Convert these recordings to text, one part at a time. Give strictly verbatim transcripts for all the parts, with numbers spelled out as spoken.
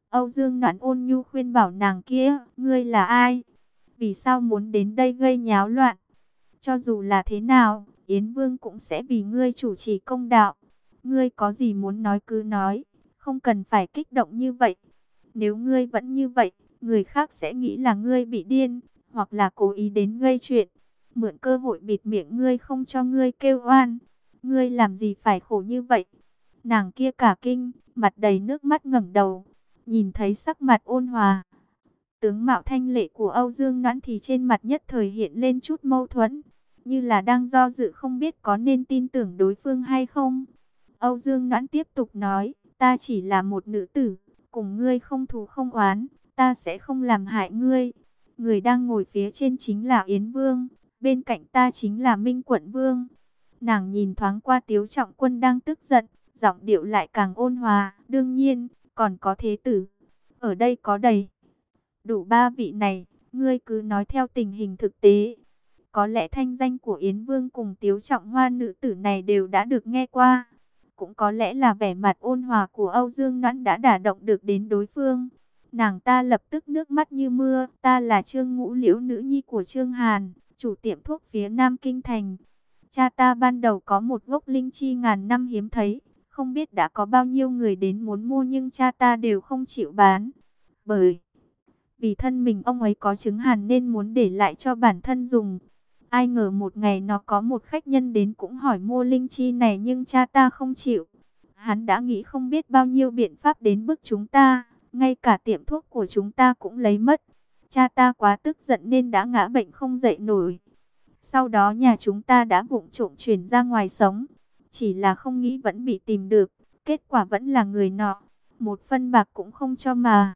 Âu Dương Noãn ôn nhu khuyên bảo nàng kia, ngươi là ai? Vì sao muốn đến đây gây nháo loạn? Cho dù là thế nào, Yến Vương cũng sẽ vì ngươi chủ trì công đạo. Ngươi có gì muốn nói cứ nói, không cần phải kích động như vậy. Nếu ngươi vẫn như vậy, người khác sẽ nghĩ là ngươi bị điên, hoặc là cố ý đến gây chuyện. Mượn cơ hội bịt miệng ngươi không cho ngươi kêu oan. Ngươi làm gì phải khổ như vậy? Nàng kia cả kinh, mặt đầy nước mắt ngẩng đầu, nhìn thấy sắc mặt ôn hòa, tướng mạo thanh lệ của Âu Dương Noãn thì trên mặt nhất thời hiện lên chút mâu thuẫn, như là đang do dự không biết có nên tin tưởng đối phương hay không. Âu Dương Noãn tiếp tục nói, ta chỉ là một nữ tử, cùng ngươi không thù không oán, ta sẽ không làm hại ngươi. Người đang ngồi phía trên chính là Yến Vương, bên cạnh ta chính là Minh Quận Vương. Nàng nhìn thoáng qua Tiếu Trọng Quân đang tức giận, giọng điệu lại càng ôn hòa, đương nhiên, còn có thế tử. Ở đây có đầy đủ ba vị này, ngươi cứ nói theo tình hình thực tế. Có lẽ thanh danh của Yến Vương cùng Tiếu Trọng Hoa nữ tử này đều đã được nghe qua. Cũng có lẽ là vẻ mặt ôn hòa của Âu Dương Noãn đã đả động được đến đối phương. Nàng ta lập tức nước mắt như mưa, ta là Trương Ngũ Liễu, nữ nhi của Trương Hàn, chủ tiệm thuốc phía Nam Kinh Thành. Cha ta ban đầu có một gốc linh chi ngàn năm hiếm thấy, không biết đã có bao nhiêu người đến muốn mua nhưng cha ta đều không chịu bán. Bởi vì thân mình ông ấy có chứng hàn nên muốn để lại cho bản thân dùng. Ai ngờ một ngày nó có một khách nhân đến cũng hỏi mua linh chi này nhưng cha ta không chịu. Hắn đã nghĩ không biết bao nhiêu biện pháp đến bức chúng ta, ngay cả tiệm thuốc của chúng ta cũng lấy mất. Cha ta quá tức giận nên đã ngã bệnh không dậy nổi. Sau đó nhà chúng ta đã vụng trộm chuyển ra ngoài sống. Chỉ là không nghĩ vẫn bị tìm được. Kết quả vẫn là người nọ. Một phân bạc cũng không cho mà.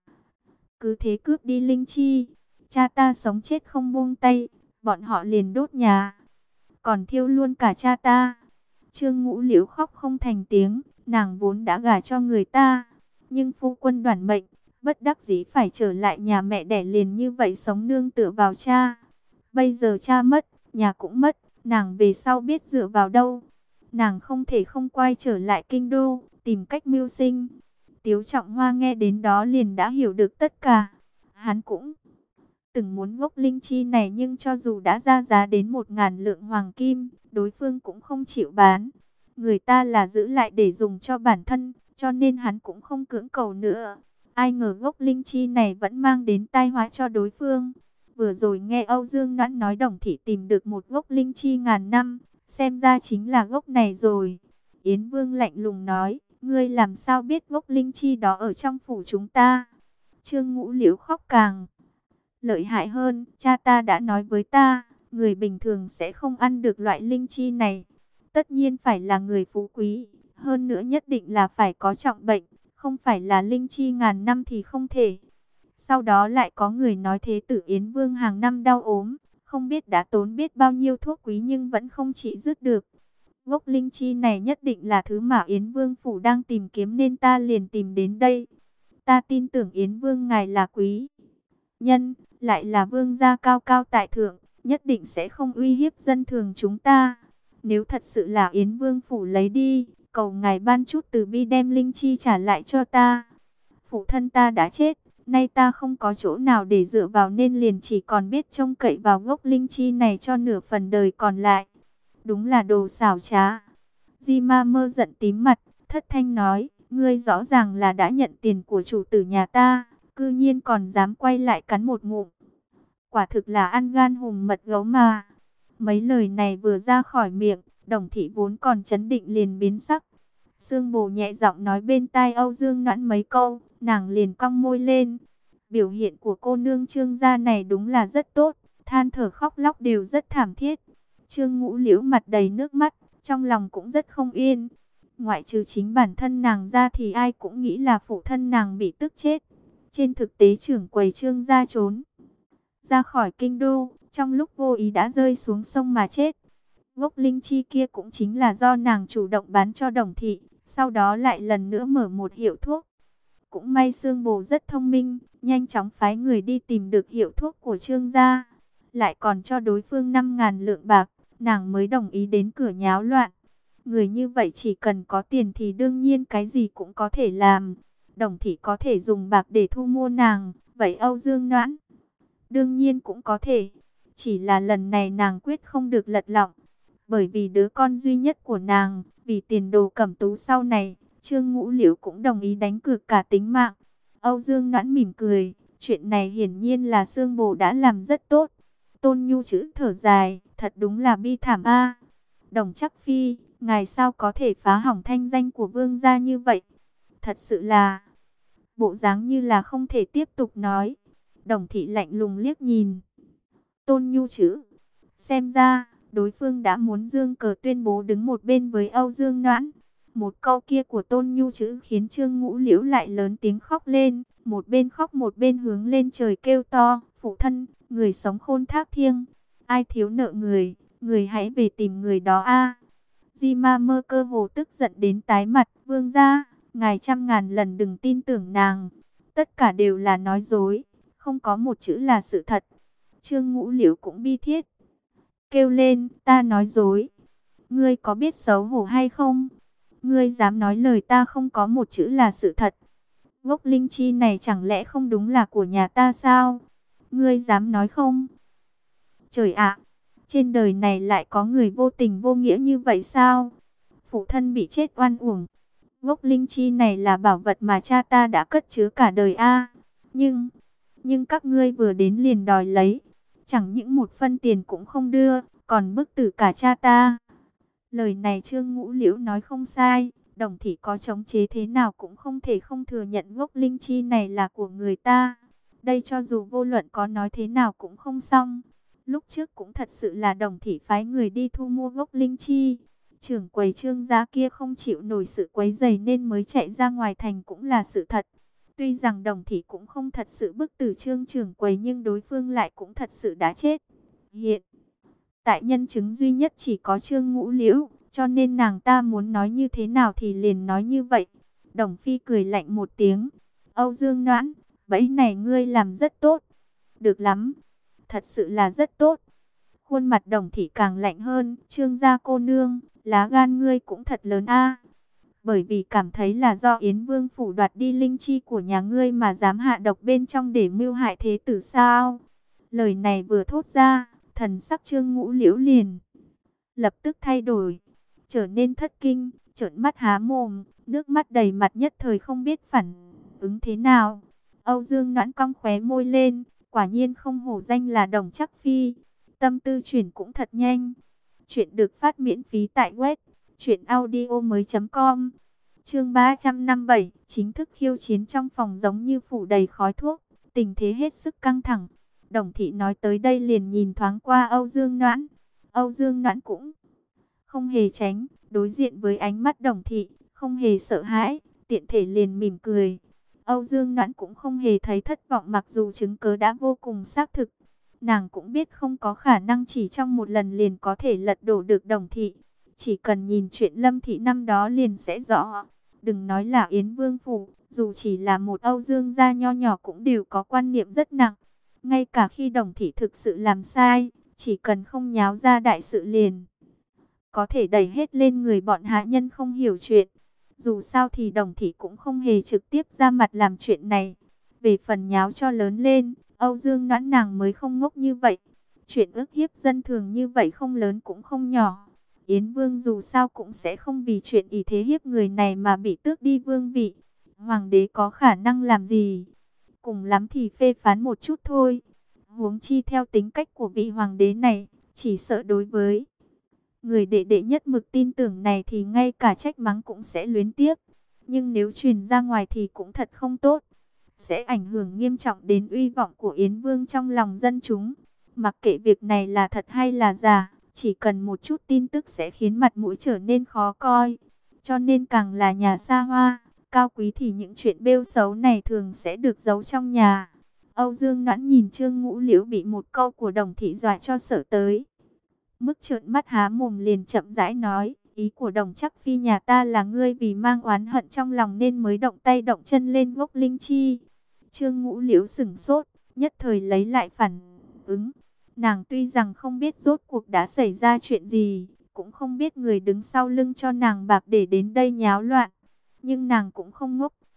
Cứ thế cướp đi linh chi. Cha ta sống chết không buông tay. Bọn họ liền đốt nhà. Còn thiêu luôn cả cha ta. Trương Ngũ Liễu khóc không thành tiếng. Nàng vốn đã gả cho người ta. Nhưng phu quân đoản mệnh. Bất đắc dĩ phải trở lại nhà mẹ đẻ liền như vậy sống nương tựa vào cha. Bây giờ cha mất, nhà cũng mất, nàng về sau biết dựa vào đâu. Nàng không thể không quay trở lại kinh đô, tìm cách mưu sinh. Tiếu Trọng Hoa nghe đến đó liền đã hiểu được tất cả. Hắn cũng từng muốn gốc linh chi này nhưng cho dù đã ra giá đến một ngàn lượng hoàng kim, đối phương cũng không chịu bán. Người ta là giữ lại để dùng cho bản thân, cho nên hắn cũng không cưỡng cầu nữa. Ai ngờ gốc linh chi này vẫn mang đến tai họa cho đối phương. Vừa rồi nghe Âu Dương Noãn nói Đồng thị tìm được một gốc linh chi ngàn năm, xem ra chính là gốc này rồi. Yến Vương lạnh lùng nói, ngươi làm sao biết gốc linh chi đó ở trong phủ chúng ta? Trương Ngũ Liễu khóc càng lợi hại hơn, cha ta đã nói với ta, người bình thường sẽ không ăn được loại linh chi này. Tất nhiên phải là người phú quý, hơn nữa nhất định là phải có trọng bệnh, không phải là linh chi ngàn năm thì không thể. Sau đó lại có người nói thế tử Yến Vương hàng năm đau ốm, không biết đã tốn biết bao nhiêu thuốc quý nhưng vẫn không trị dứt được. Gốc linh chi này nhất định là thứ mà Yến Vương phủ đang tìm kiếm nên ta liền tìm đến đây. Ta tin tưởng Yến Vương ngài là quý nhân, lại là vương gia cao cao tại thượng, nhất định sẽ không uy hiếp dân thường chúng ta. Nếu thật sự là Yến Vương phủ lấy đi, cầu ngài ban chút từ bi đem linh chi trả lại cho ta. Phụ thân ta đã chết, nay ta không có chỗ nào để dựa vào nên liền chỉ còn biết trông cậy vào gốc linh chi này cho nửa phần đời còn lại. Đúng là đồ xảo trá. Di Ma Mơ giận tím mặt, thất thanh nói, ngươi rõ ràng là đã nhận tiền của chủ tử nhà ta, cư nhiên còn dám quay lại cắn một ngụm. Quả thực là ăn gan hùm mật gấu mà. Mấy lời này vừa ra khỏi miệng, Đồng thị vốn còn chấn định liền biến sắc. Sương Bồ nhẹ giọng nói bên tai Âu Dương Noãn mấy câu, nàng liền cong môi lên. Biểu hiện của cô nương Trương gia này đúng là rất tốt, than thở khóc lóc đều rất thảm thiết. Trương Ngũ Liễu mặt đầy nước mắt, trong lòng cũng rất không yên. Ngoại trừ chính bản thân nàng ra thì ai cũng nghĩ là phụ thân nàng bị tức chết. Trên thực tế trưởng quầy Trương gia trốn ra khỏi kinh đô, trong lúc vô ý đã rơi xuống sông mà chết. Gốc linh chi kia cũng chính là do nàng chủ động bán cho Đồng thị, sau đó lại lần nữa mở một hiệu thuốc. Cũng may Sương Bồ rất thông minh, nhanh chóng phái người đi tìm được hiệu thuốc của Trương gia, lại còn cho đối phương năm ngàn lượng bạc, nàng mới đồng ý đến cửa nháo loạn. Người như vậy chỉ cần có tiền thì đương nhiên cái gì cũng có thể làm. Đồng Thị có thể dùng bạc để thu mua nàng, vậy Âu Dương Noãn đương nhiên cũng có thể. Chỉ là lần này nàng quyết không được lật lọng, bởi vì đứa con duy nhất của nàng, vì tiền đồ Cẩm Tú sau này, Trương Ngũ Liễu cũng đồng ý đánh cược cả tính mạng. Âu Dương Noãn mỉm cười, chuyện này hiển nhiên là Sương Bồ đã làm rất tốt. Tôn Nhu chữ thở dài, thật đúng là bi thảm a. Đồng Chắc Phi, ngài sao có thể phá hỏng thanh danh của vương gia như vậy? Thật sự là, bộ dáng như là không thể tiếp tục nói. Đồng Thị lạnh lùng liếc nhìn Tôn Nhu chữ, xem ra đối phương đã muốn dương cờ tuyên bố đứng một bên với Âu Dương Noãn. Một câu kia của Tôn Nhu chữ khiến Trương Ngũ Liễu lại lớn tiếng khóc lên, một bên khóc một bên hướng lên trời kêu to, phụ thân, người sống khôn thác thiêng, ai thiếu nợ người, người hãy về tìm người đó a. Di Ma Mơ cơ hồ tức giận đến tái mặt, vương gia, ngài trăm ngàn lần đừng tin tưởng nàng, tất cả đều là nói dối, không có một chữ là sự thật. Trương Ngũ Liễu cũng bi thiết kêu lên, ta nói dối, ngươi có biết xấu hổ hay không? Ngươi dám nói lời ta không có một chữ là sự thật. Gốc linh chi này chẳng lẽ không đúng là của nhà ta sao? Ngươi dám nói không? Trời ạ, trên đời này lại có người vô tình vô nghĩa như vậy sao? Phụ thân bị chết oan uổng. Gốc linh chi này là bảo vật mà cha ta đã cất chứa cả đời a. Nhưng, nhưng các ngươi vừa đến liền đòi lấy, chẳng những một phân tiền cũng không đưa, còn bức tử cả cha ta. Lời này Trương Ngũ Liễu nói không sai, Đồng Thị có chống chế thế nào cũng không thể không thừa nhận gốc linh chi này là của người ta. Đây cho dù vô luận có nói thế nào cũng không xong. Lúc trước cũng thật sự là Đồng Thị phái người đi thu mua gốc linh chi. Trưởng quầy Trương gia kia không chịu nổi sự quấy rầy nên mới chạy ra ngoài thành cũng là sự thật. Tuy rằng Đồng Thị cũng không thật sự bức tử Trương trưởng quầy nhưng đối phương lại cũng thật sự đã chết. Hiện tại nhân chứng duy nhất chỉ có Trương Ngũ Liễu, cho nên nàng ta muốn nói như thế nào thì liền nói như vậy. Đồng Phi cười lạnh một tiếng. Âu Dương Noãn, bẫy này ngươi làm rất tốt. Được lắm, thật sự là rất tốt. Khuôn mặt Đồng Thị càng lạnh hơn. Trương gia cô nương, lá gan ngươi cũng thật lớn a. Bởi vì cảm thấy là do Yến Vương phủ đoạt đi linh chi của nhà ngươi mà dám hạ độc bên trong để mưu hại thế tử sao? Lời này vừa thốt ra, thần sắc Trương Ngũ Liễu liền lập tức thay đổi, trở nên thất kinh, trợn mắt há mồm, nước mắt đầy mặt nhất thời không biết phản ứng thế nào. Âu Dương Noãn cong khóe môi lên, quả nhiên không hổ danh là Đồng Chắc Phi, tâm tư chuyển cũng thật nhanh. Chuyện được phát miễn phí tại web truyện audio mới chấm com. Chương ba trăm năm mươi bảy, chính thức khiêu chiến trong phòng giống như phủ đầy khói thuốc, tình thế hết sức căng thẳng. Đồng Thị nói tới đây liền nhìn thoáng qua Âu Dương Noãn. Âu Dương Noãn cũng không hề tránh, đối diện với ánh mắt Đồng Thị, không hề sợ hãi, tiện thể liền mỉm cười. Âu Dương Noãn cũng không hề thấy thất vọng mặc dù chứng cớ đã vô cùng xác thực. Nàng cũng biết không có khả năng chỉ trong một lần liền có thể lật đổ được Đồng Thị. Chỉ cần nhìn chuyện Lâm Thị năm đó liền sẽ rõ. Đừng nói là Yến Vương phủ, dù chỉ là một Âu Dương gia nho nhỏ cũng đều có quan niệm rất nặng. Ngay cả khi Đồng Thị thực sự làm sai, chỉ cần không nháo ra đại sự liền có thể đẩy hết lên người bọn hạ nhân không hiểu chuyện. Dù sao thì Đồng Thị cũng không hề trực tiếp ra mặt làm chuyện này. Về phần nháo cho lớn lên, Âu Dương Noãn nàng mới không ngốc như vậy. Chuyện ức hiếp dân thường như vậy không lớn cũng không nhỏ. Yến Vương dù sao cũng sẽ không vì chuyện ý thế hiếp người này mà bị tước đi vương vị. Hoàng đế có khả năng làm gì? Cùng lắm thì phê phán một chút thôi. Huống chi theo tính cách của vị hoàng đế này, chỉ sợ đối với người đệ đệ nhất mực tin tưởng này thì ngay cả trách mắng cũng sẽ luyến tiếc. Nhưng nếu truyền ra ngoài thì cũng thật không tốt. Sẽ ảnh hưởng nghiêm trọng đến uy vọng của Yến Vương trong lòng dân chúng. Mặc kệ việc này là thật hay là giả, chỉ cần một chút tin tức sẽ khiến mặt mũi trở nên khó coi. Cho nên càng là nhà xa hoa, cao quý thì những chuyện bêu xấu này thường sẽ được giấu trong nhà. Âu Dương Noãn nhìn Trương Ngũ Liễu bị một câu của Đồng Thị dọa cho sợ tới mức trợn mắt há mồm liền chậm rãi nói, ý của Đồng Chắc Phi nhà ta là ngươi vì mang oán hận trong lòng nên mới động tay động chân lên gốc linh chi. Trương Ngũ Liễu sửng sốt, nhất thời lấy lại phản ứng. Nàng tuy rằng không biết rốt cuộc đã xảy ra chuyện gì, cũng không biết người đứng sau lưng cho nàng bạc để đến đây nháo loạn, nhưng nàng cũng không ngốc,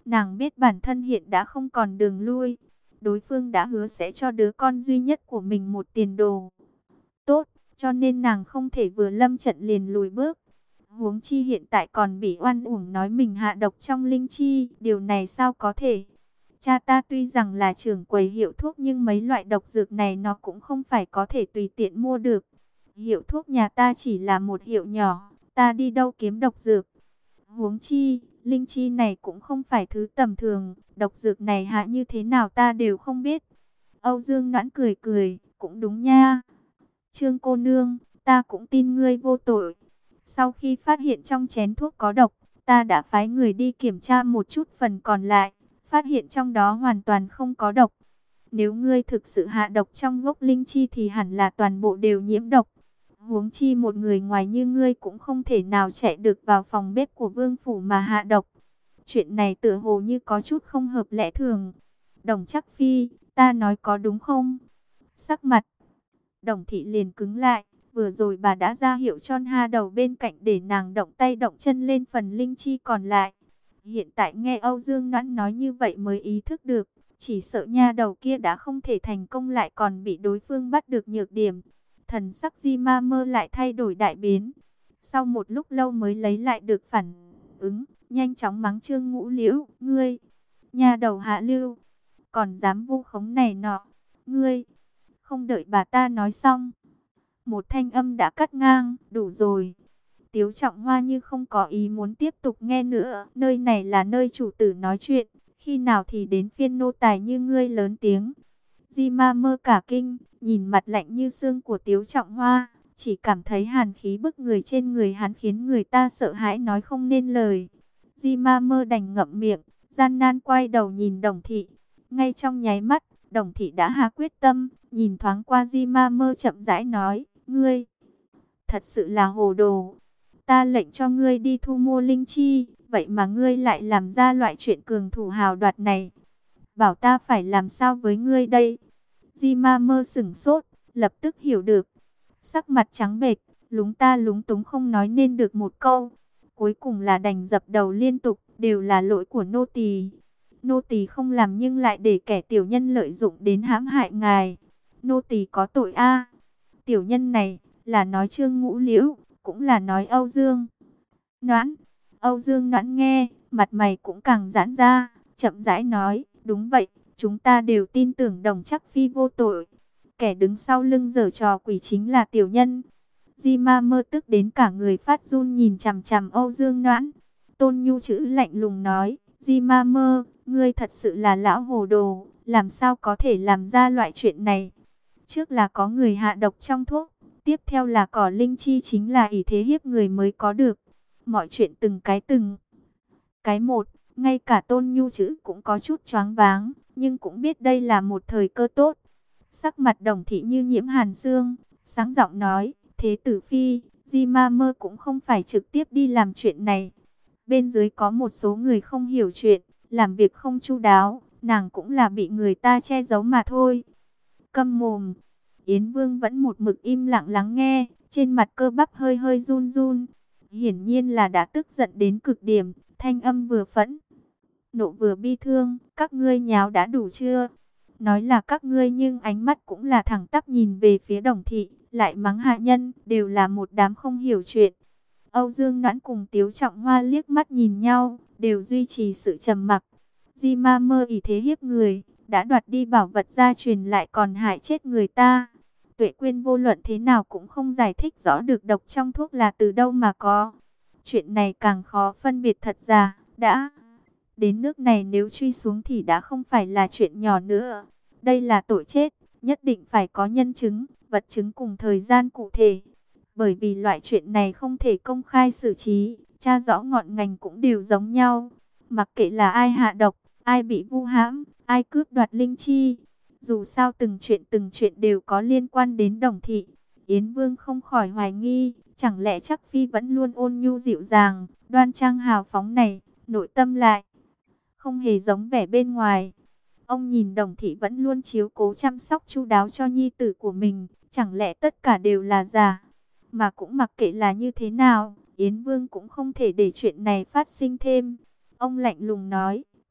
Nàng biết bản thân hiện đã không còn đường lui. Đối phương đã hứa sẽ cho đứa con duy nhất của mình một tiền đồ tốt, cho nên nàng không thể vừa lâm trận liền lùi bước. Huống chi hiện tại còn bị oan uổng nói mình hạ độc trong linh chi, điều này sao có thể? Cha ta tuy rằng là trưởng quầy hiệu thuốc nhưng mấy loại độc dược này nó cũng không phải có thể tùy tiện mua được. Hiệu thuốc nhà ta chỉ là một hiệu nhỏ, ta đi đâu kiếm độc dược? Huống chi, linh chi này cũng không phải thứ tầm thường, độc dược này hạ như thế nào ta đều không biết. Âu Dương Noãn cười cười, cũng đúng nha. Trương cô nương, ta cũng tin ngươi vô tội. Sau khi phát hiện trong chén thuốc có độc, ta đã phái người đi kiểm tra một chút phần còn lại, phát hiện trong đó hoàn toàn không có độc. Nếu ngươi thực sự hạ độc trong gốc linh chi thì hẳn là toàn bộ đều nhiễm độc. Huống chi một người ngoài như ngươi cũng không thể nào chạy được vào phòng bếp của vương phủ mà hạ độc. Chuyện này tựa hồ như có chút không hợp lẽ thường. Đồng Trác Phi, ta nói có đúng không? Sắc mặt Đồng thị liền cứng lại, vừa rồi bà đã ra hiệu cho Ha Đầu bên cạnh để nàng động tay động chân lên phần linh chi còn lại. Hiện tại nghe Âu Dương Noãn nói như vậy mới ý thức được, chỉ sợ nha đầu kia đã không thể thành công lại còn bị đối phương bắt được nhược điểm. Thần sắc Di Ma Mơ lại thay đổi đại biến. Sau một lúc lâu mới lấy lại được phản ứng, nhanh chóng mắng Trương Ngũ Liễu, ngươi, nha đầu hạ lưu, còn dám vu khống này nọ, ngươi. Không đợi bà ta nói xong, một thanh âm đã cắt ngang, đủ rồi. Tiếu Trọng Hoa như không có ý muốn tiếp tục nghe nữa, nơi này là nơi chủ tử nói chuyện, khi nào thì đến phiên nô tài như ngươi lớn tiếng. Di Ma Mơ cả kinh, nhìn mặt lạnh như xương của Tiếu Trọng Hoa, chỉ cảm thấy hàn khí bức người trên người hắn khiến người ta sợ hãi nói không nên lời. Di Ma Mơ đành ngậm miệng, gian nan quay đầu nhìn Đồng Thị. Ngay trong nháy mắt, Đồng Thị đã hạ quyết tâm, nhìn thoáng qua Di Ma Mơ chậm rãi nói, ngươi, thật sự là hồ đồ. Ta lệnh cho ngươi đi thu mua linh chi, vậy mà ngươi lại làm ra loại chuyện cường thủ hào đoạt này. Bảo ta phải làm sao với ngươi đây? Di Ma Mơ sửng sốt, lập tức hiểu được. Sắc mặt trắng bệch, lúng ta lúng túng không nói nên được một câu. Cuối cùng là đành dập đầu liên tục, đều là lỗi của nô tỳ. Nô tỳ không làm nhưng lại để kẻ tiểu nhân lợi dụng đến hãm hại ngài. Nô tỳ có tội a. Tiểu nhân này là nói Trương Ngũ Liễu, cũng là nói Âu Dương Noãn. Âu Dương Noãn nghe, mặt mày cũng càng giãn ra, chậm rãi nói, đúng vậy, chúng ta đều tin tưởng Đồng Trác Phi vô tội. Kẻ đứng sau lưng giở trò quỷ chính là tiểu nhân. Di Ma Mơ tức đến cả người phát run nhìn chằm chằm Âu Dương Noãn. Tôn Nhu chữ lạnh lùng nói, Di Ma Mơ, ngươi thật sự là lão hồ đồ, làm sao có thể làm ra loại chuyện này. Trước là có người hạ độc trong thuốc, tiếp theo là cỏ linh chi chính là ỷ thế hiếp người mới có được. Mọi chuyện từng cái từng cái một, ngay cả Tôn Nhu chữ cũng có chút choáng váng, nhưng cũng biết đây là một thời cơ tốt. Sắc mặt Đồng Thị như nhiễm hàn xương, sáng giọng nói, thế tử phi, Di Ma Mơ cũng không phải trực tiếp đi làm chuyện này. Bên dưới có một số người không hiểu chuyện, làm việc không chu đáo, nàng cũng là bị người ta che giấu mà thôi. Câm mồm. Yến Vương vẫn một mực im lặng lắng nghe, trên mặt cơ bắp hơi hơi run run. Hiển nhiên là đã tức giận đến cực điểm, thanh âm vừa phẫn nộ vừa bi thương, các ngươi nháo đã đủ chưa? Nói là các ngươi nhưng ánh mắt cũng là thẳng tắp nhìn về phía Đồng Thị, lại mắng hạ nhân, đều là một đám không hiểu chuyện. Âu Dương Noãn cùng Tiếu Trọng Hoa liếc mắt nhìn nhau, đều duy trì sự trầm mặc. Di Ma Mơ ỷ thế hiếp người, đã đoạt đi bảo vật gia truyền lại còn hại chết người ta. Tuệ Quyên vô luận thế nào cũng không giải thích rõ được độc trong thuốc là từ đâu mà có. Chuyện này càng khó phân biệt thật giả, đã đến nước này nếu truy xuống thì đã không phải là chuyện nhỏ nữa. Đây là tội chết, nhất định phải có nhân chứng, vật chứng cùng thời gian cụ thể. Bởi vì loại chuyện này không thể công khai xử trí, tra rõ ngọn ngành cũng đều giống nhau. Mặc kệ là ai hạ độc, ai bị vu hãm, ai cướp đoạt linh chi. Dù sao từng chuyện từng chuyện đều có liên quan đến Đồng Thị. Yến Vương không khỏi hoài nghi, chẳng lẽ Trác Phi vẫn luôn ôn nhu dịu dàng, đoan trang hào phóng này, nội tâm lại không hề giống vẻ bên ngoài. Ông nhìn Đồng Thị vẫn luôn chiếu cố chăm sóc chu đáo cho nhi tử của mình, chẳng lẽ tất cả đều là giả? Mà cũng mặc kệ là như thế nào, Yến Vương cũng không thể để chuyện này phát sinh thêm. Ông lạnh lùng nói,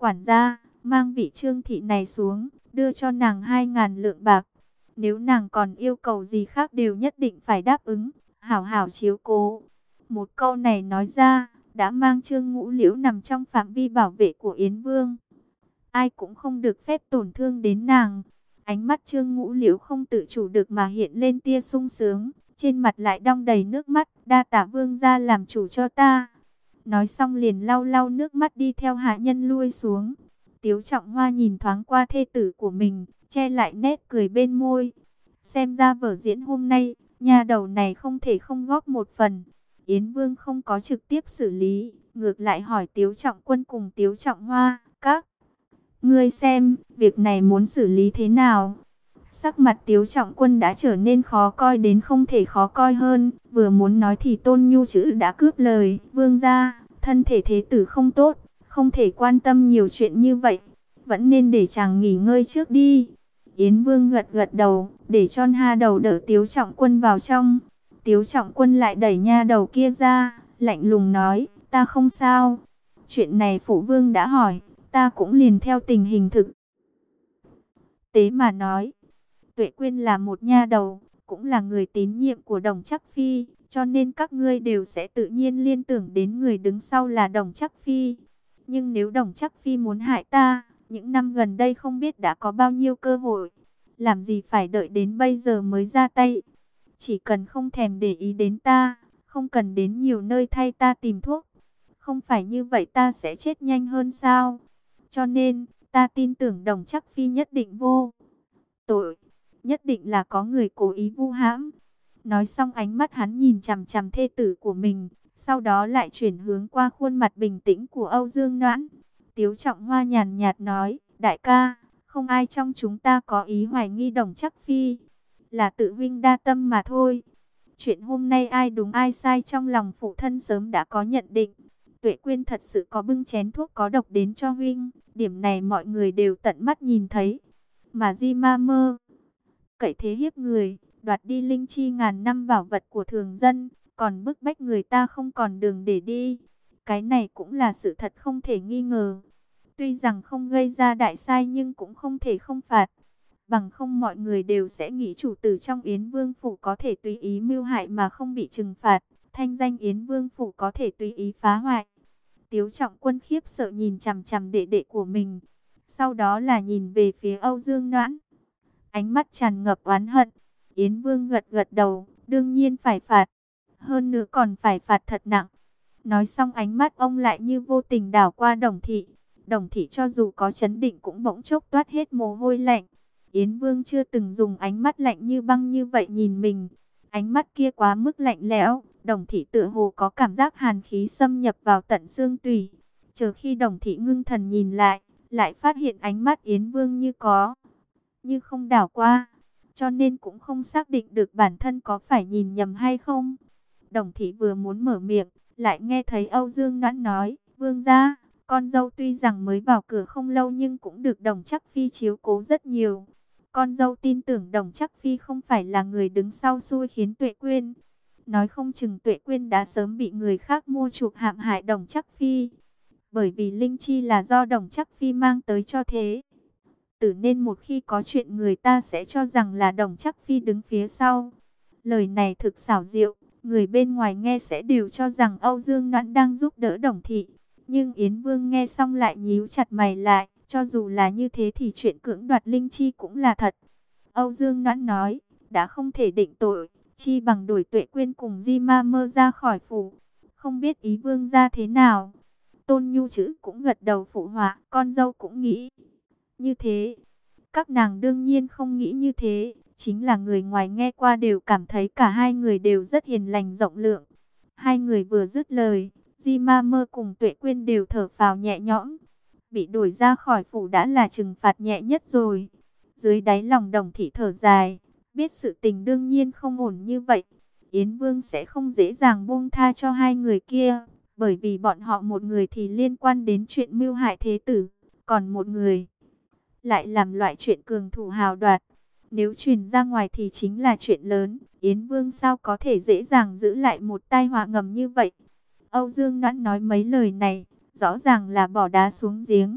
quản gia, mang vị Trương thị này xuống, đưa cho nàng hai ngàn lượng bạc. Nếu nàng còn yêu cầu gì khác đều nhất định phải đáp ứng, hảo hảo chiếu cố. Một câu này nói ra, đã mang Trương Ngũ Liễu nằm trong phạm vi bảo vệ của Yến Vương. Ai cũng không được phép tổn thương đến nàng. Ánh mắt Trương Ngũ Liễu không tự chủ được mà hiện lên tia sung sướng, trên mặt lại đong đầy nước mắt, đa tạ vương gia làm chủ cho ta. Nói xong liền lau lau nước mắt đi theo hạ nhân lui xuống. Tiếu Trọng Hoa nhìn thoáng qua thê tử của mình, che lại nét cười bên môi. Xem ra vở diễn hôm nay, nhà đầu này không thể không góp một phần. Yến Vương không có trực tiếp xử lý, ngược lại hỏi Tiếu Trọng Quân cùng Tiếu Trọng Hoa, các ngươi xem, việc này muốn xử lý thế nào? Sắc mặt Tiếu Trọng Quân đã trở nên khó coi đến không thể khó coi hơn, vừa muốn nói thì Tôn Nhu Chữ đã cướp lời, vương gia, thân thể thế tử không tốt, không thể quan tâm nhiều chuyện như vậy, vẫn nên để chàng nghỉ ngơi trước đi. Yến Vương gật gật đầu, để cho nha đầu đỡ Tiếu Trọng Quân vào trong. Tiếu Trọng Quân lại đẩy nha đầu kia ra, lạnh lùng nói, ta không sao. Chuyện này phụ vương đã hỏi, ta cũng liền theo tình hình thực tế mà nói. Tuệ Quyên là một nha đầu, cũng là người tín nhiệm của Đồng Trắc Phi, cho nên các ngươi đều sẽ tự nhiên liên tưởng đến người đứng sau là Đồng Trắc Phi. Nhưng nếu Đồng Trắc Phi muốn hại ta, những năm gần đây không biết đã có bao nhiêu cơ hội, làm gì phải đợi đến bây giờ mới ra tay. Chỉ cần không thèm để ý đến ta, không cần đến nhiều nơi thay ta tìm thuốc, không phải như vậy ta sẽ chết nhanh hơn sao? Cho nên, ta tin tưởng Đồng Trắc Phi nhất định vô tội, nhất định là có người cố ý vu hãm. Nói xong ánh mắt hắn nhìn chằm chằm thê tử của mình, sau đó lại chuyển hướng qua khuôn mặt bình tĩnh của Âu Dương Noãn. Tiếu Trọng Hoa nhàn nhạt nói, đại ca, không ai trong chúng ta có ý hoài nghi Đồng Trắc Phi, là tự huynh đa tâm mà thôi. Chuyện hôm nay ai đúng ai sai trong lòng phụ thân sớm đã có nhận định. Tuệ Quyên thật sự có bưng chén thuốc có độc đến cho huynh, điểm này mọi người đều tận mắt nhìn thấy. Mà Di Ma Mơ cậy thế hiếp người, đoạt đi linh chi ngàn năm bảo vật của thường dân, còn bức bách người ta không còn đường để đi. Cái này cũng là sự thật không thể nghi ngờ. Tuy rằng không gây ra đại sai nhưng cũng không thể không phạt. Bằng không mọi người đều sẽ nghĩ chủ tử trong Yến Vương Phủ có thể tùy ý mưu hại mà không bị trừng phạt. Thanh danh Yến Vương Phủ có thể tùy ý phá hoại. Tiếu Trọng Quân khiếp sợ nhìn chằm chằm đệ đệ của mình. Sau đó là nhìn về phía Âu Dương Noãn, ánh mắt tràn ngập oán hận. Yến Vương gật gật đầu, đương nhiên phải phạt. Hơn nữa còn phải phạt thật nặng. Nói xong ánh mắt ông lại như vô tình đảo qua Đồng Thị. Đồng Thị cho dù có trấn định cũng bỗng chốc toát hết mồ hôi lạnh. Yến Vương chưa từng dùng ánh mắt lạnh như băng như vậy nhìn mình. Ánh mắt kia quá mức lạnh lẽo. Đồng Thị tựa hồ có cảm giác hàn khí xâm nhập vào tận xương tủy. Chờ khi Đồng Thị ngưng thần nhìn lại, lại phát hiện ánh mắt Yến Vương như có, như không đảo qua. Cho nên cũng không xác định được bản thân có phải nhìn nhầm hay không. Đồng Thị vừa muốn mở miệng, lại nghe thấy Âu Dương Noãn nói, vương gia, con dâu tuy rằng mới vào cửa không lâu nhưng cũng được Đồng Trắc Phi chiếu cố rất nhiều. Con dâu tin tưởng Đồng Trắc Phi không phải là người đứng sau xui khiến Tuệ Quyên. Nói không chừng Tuệ Quyên đã sớm bị người khác mua chuộc hãm hại Đồng Trắc Phi. Bởi vì linh chi là do Đồng Trắc Phi mang tới cho thế tử, nên một khi có chuyện người ta sẽ cho rằng là Đồng Trắc Phi đứng phía sau. Lời này thực xảo diệu, người bên ngoài nghe sẽ đều cho rằng Âu Dương Noãn đang giúp đỡ Đồng Thị. Nhưng Yến Vương nghe xong lại nhíu chặt mày lại, cho dù là như thế thì chuyện cưỡng đoạt linh chi cũng là thật. Âu Dương Noãn nói, đã không thể định tội, chi bằng đổi Tuệ Quyên cùng Di Ma Mơ ra khỏi phủ. Không biết ý vương gia thế nào? Tôn Nhu Chữ cũng gật đầu phụ họa, con dâu cũng nghĩ như thế. Các nàng đương nhiên không nghĩ như thế, chính là người ngoài nghe qua đều cảm thấy cả hai người đều rất hiền lành rộng lượng. Hai người vừa dứt lời, Di Ma Mơ cùng Tuệ Quyên đều thở phào nhẹ nhõm. Bị đuổi ra khỏi phủ đã là trừng phạt nhẹ nhất rồi. Dưới đáy lòng Đồng Thị thở dài, biết sự tình đương nhiên không ổn như vậy. Yến Vương sẽ không dễ dàng buông tha cho hai người kia, bởi vì bọn họ một người thì liên quan đến chuyện mưu hại thế tử, còn một người lại làm loại chuyện cường thủ hào đoạt. Nếu truyền ra ngoài thì chính là chuyện lớn. Yến Vương sao có thể dễ dàng giữ lại một tai họa ngầm như vậy? Âu Dương Noãn nói mấy lời này, rõ ràng là bỏ đá xuống giếng.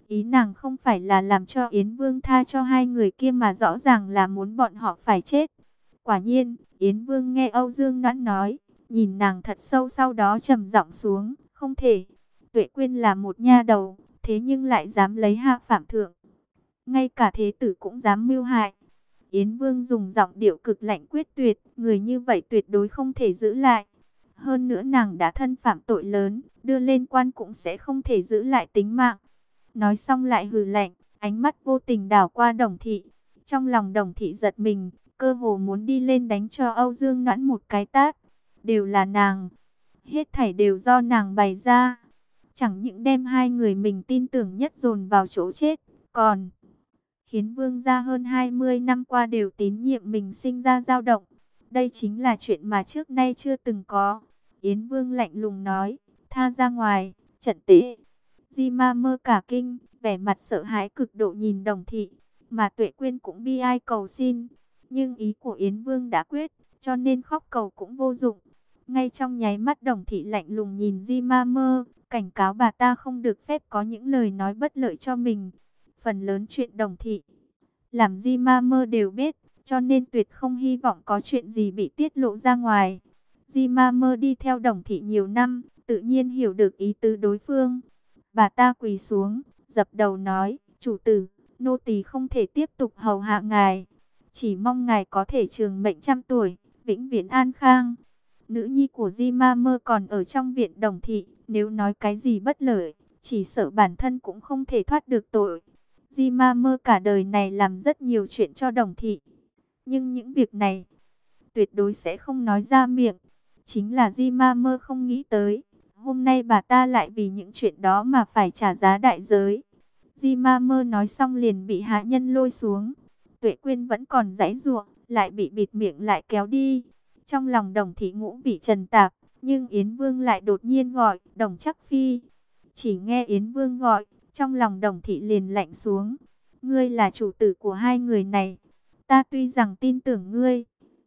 Ý nàng không phải là làm cho Yến Vương tha cho hai người kia mà rõ ràng là muốn bọn họ phải chết. Quả nhiên, Yến Vương nghe Âu Dương Noãn nói, nhìn nàng thật sâu, sau đó trầm giọng xuống, không thể. Tuệ Quyên là một nha đầu, thế nhưng lại dám lấy hạ phạm thượng. Ngay cả thế tử cũng dám mưu hại. Yến Vương dùng giọng điệu cực lạnh quyết tuyệt, người như vậy tuyệt đối không thể giữ lại. Hơn nữa nàng đã thân phạm tội lớn, đưa lên quan cũng sẽ không thể giữ lại tính mạng. Nói xong lại hừ lạnh, ánh mắt vô tình đảo qua Đồng Thị. Trong lòng Đồng Thị giật mình, cơ hồ muốn đi lên đánh cho Âu Dương Noãn một cái tát. Đều là nàng, hết thảy đều do nàng bày ra. Chẳng những đem hai người mình tin tưởng nhất dồn vào chỗ chết, còn khiến vương gia hơn hai mươi năm qua đều tín nhiệm mình sinh ra dao động. Đây chính là chuyện mà trước nay chưa từng có. Yến Vương lạnh lùng nói, tha ra ngoài, trận tế. Di Ma Mơ cả kinh, vẻ mặt sợ hãi cực độ nhìn Đồng Thị, mà Tuệ Quyên cũng bi ai cầu xin. Nhưng ý của Yến Vương đã quyết, cho nên khóc cầu cũng vô dụng. Ngay trong nháy mắt Đồng Thị lạnh lùng nhìn Di Ma Mơ, cảnh cáo bà ta không được phép có những lời nói bất lợi cho mình. Phần lớn chuyện Đồng Thị làm Di Ma Mơ đều biết, cho nên tuyệt không hy vọng có chuyện gì bị tiết lộ ra ngoài. Di Ma Mơ đi theo Đồng Thị nhiều năm, tự nhiên hiểu được ý tứ đối phương. Bà ta quỳ xuống, dập đầu nói, chủ tử, nô tỳ không thể tiếp tục hầu hạ ngài. Chỉ mong ngài có thể trường mệnh trăm tuổi, vĩnh viễn an khang. Nữ nhi của Di Ma Mơ còn ở trong viện Đồng Thị, nếu nói cái gì bất lợi, chỉ sợ bản thân cũng không thể thoát được tội. Di Ma Mơ cả đời này làm rất nhiều chuyện cho Đồng Thị, nhưng những việc này tuyệt đối sẽ không nói ra miệng. Chính là Di Ma Mơ không nghĩ tới, hôm nay bà ta lại vì những chuyện đó mà phải trả giá đại giới. Di Ma Mơ nói xong liền bị hạ nhân lôi xuống. Tuệ Quyên vẫn còn giãy giụa, lại bị bịt miệng lại kéo đi. Trong lòng Đồng Thị ngũ vị trần tạp, nhưng Yến Vương lại đột nhiên gọi, Đồng Chắc Phi. Chỉ nghe Yến Vương gọi, trong lòng Đồng Thị liền lạnh xuống. Ngươi là chủ tử của hai người này, ta tuy rằng tin tưởng ngươi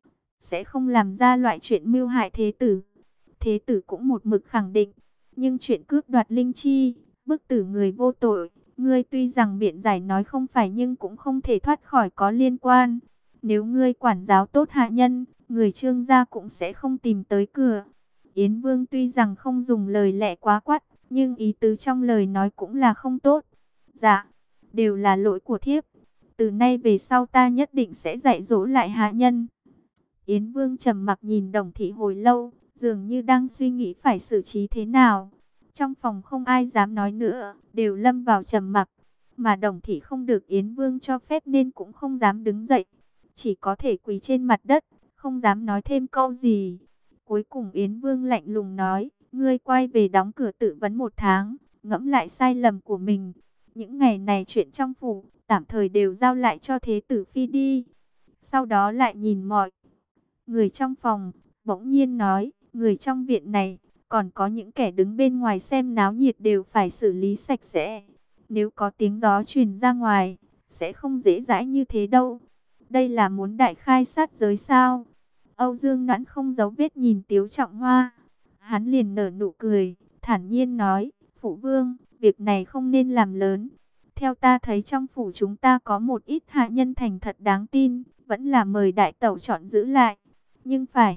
sẽ không làm ra loại chuyện mưu hại thế tử. Thế tử cũng một mực khẳng định, nhưng chuyện cướp đoạt linh chi, bức tử người vô tội, ngươi tuy rằng biện giải nói không phải nhưng cũng không thể thoát khỏi có liên quan. Nếu ngươi quản giáo tốt hạ nhân, người Trương gia cũng sẽ không tìm tới cửa. Yến Vương tuy rằng không dùng lời lẽ quá quát, nhưng ý tứ trong lời nói cũng là không tốt. Dạ, đều là lỗi của thiếp. Từ nay về sau ta nhất định sẽ dạy dỗ lại hạ nhân. Yến Vương trầm mặc nhìn Đồng Thị hồi lâu, dường như đang suy nghĩ phải xử trí thế nào. Trong phòng không ai dám nói nữa, đều lâm vào trầm mặc. Mà Đồng Thị không được Yến Vương cho phép nên cũng không dám đứng dậy. Chỉ có thể quỳ trên mặt đất, không dám nói thêm câu gì. Cuối cùng Yến Vương lạnh lùng nói, ngươi quay về đóng cửa tự vấn một tháng, ngẫm lại sai lầm của mình. Những ngày này chuyện trong phủ, tạm thời đều giao lại cho Thế tử Phi đi. Sau đó lại nhìn mọi người trong phòng, bỗng nhiên nói, người trong viện này, còn có những kẻ đứng bên ngoài xem náo nhiệt đều phải xử lý sạch sẽ. Nếu có tiếng gió truyền ra ngoài, sẽ không dễ dãi như thế đâu. Đây là muốn đại khai sát giới sao? Âu Dương Noãn không giấu vết nhìn Tiếu Trọng Hoa. Hắn liền nở nụ cười, thản nhiên nói, Phụ Vương, việc này không nên làm lớn. Theo ta thấy trong phủ chúng ta có một ít hạ nhân thành thật đáng tin, vẫn là mời đại tẩu chọn giữ lại. Nhưng phải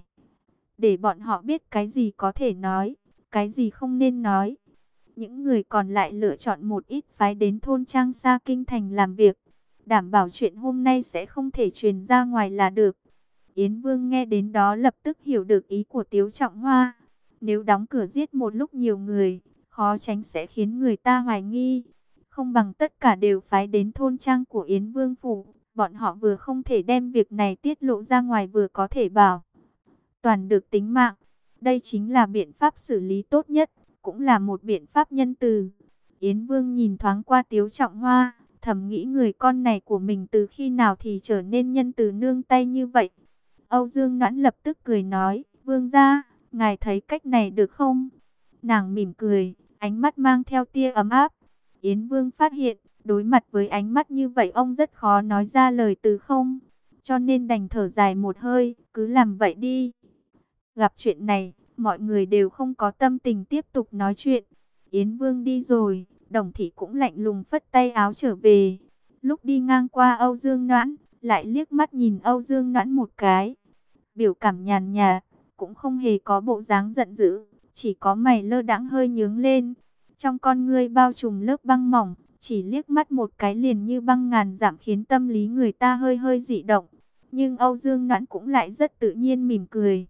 để bọn họ biết cái gì có thể nói, cái gì không nên nói. Những người còn lại lựa chọn một ít phái đến thôn trang xa kinh thành làm việc, đảm bảo chuyện hôm nay sẽ không thể truyền ra ngoài là được. Yến Vương nghe đến đó lập tức hiểu được ý của Tiếu Trọng Hoa. Nếu đóng cửa giết một lúc nhiều người, khó tránh sẽ khiến người ta hoài nghi. Không bằng tất cả đều phái đến thôn trang của Yến Vương phủ. Bọn họ vừa không thể đem việc này tiết lộ ra ngoài, vừa có thể bảo toàn được tính mạng. Đây chính là biện pháp xử lý tốt nhất, cũng là một biện pháp nhân từ. Yến Vương nhìn thoáng qua Tiếu Trọng Hoa, thầm nghĩ người con này của mình từ khi nào thì trở nên nhân từ nương tay như vậy. Âu Dương Noãn lập tức cười nói, Vương gia, ngài thấy cách này được không? Nàng mỉm cười, ánh mắt mang theo tia ấm áp. Yến Vương phát hiện, đối mặt với ánh mắt như vậy ông rất khó nói ra lời từ không. Cho nên đành thở dài một hơi, cứ làm vậy đi. Gặp chuyện này, mọi người đều không có tâm tình tiếp tục nói chuyện. Yến Vương đi rồi, Đồng Thị cũng lạnh lùng phất tay áo trở về. Lúc đi ngang qua Âu Dương Noãn, lại liếc mắt nhìn Âu Dương Noãn một cái. Biểu cảm nhàn nhạt, cũng không hề có bộ dáng giận dữ, chỉ có mày lơ đãng hơi nhướng lên. Trong con ngươi bao trùm lớp băng mỏng, chỉ liếc mắt một cái liền như băng ngàn dặm, khiến tâm lý người ta hơi hơi dị động. Nhưng Âu Dương Noãn cũng lại rất tự nhiên mỉm cười.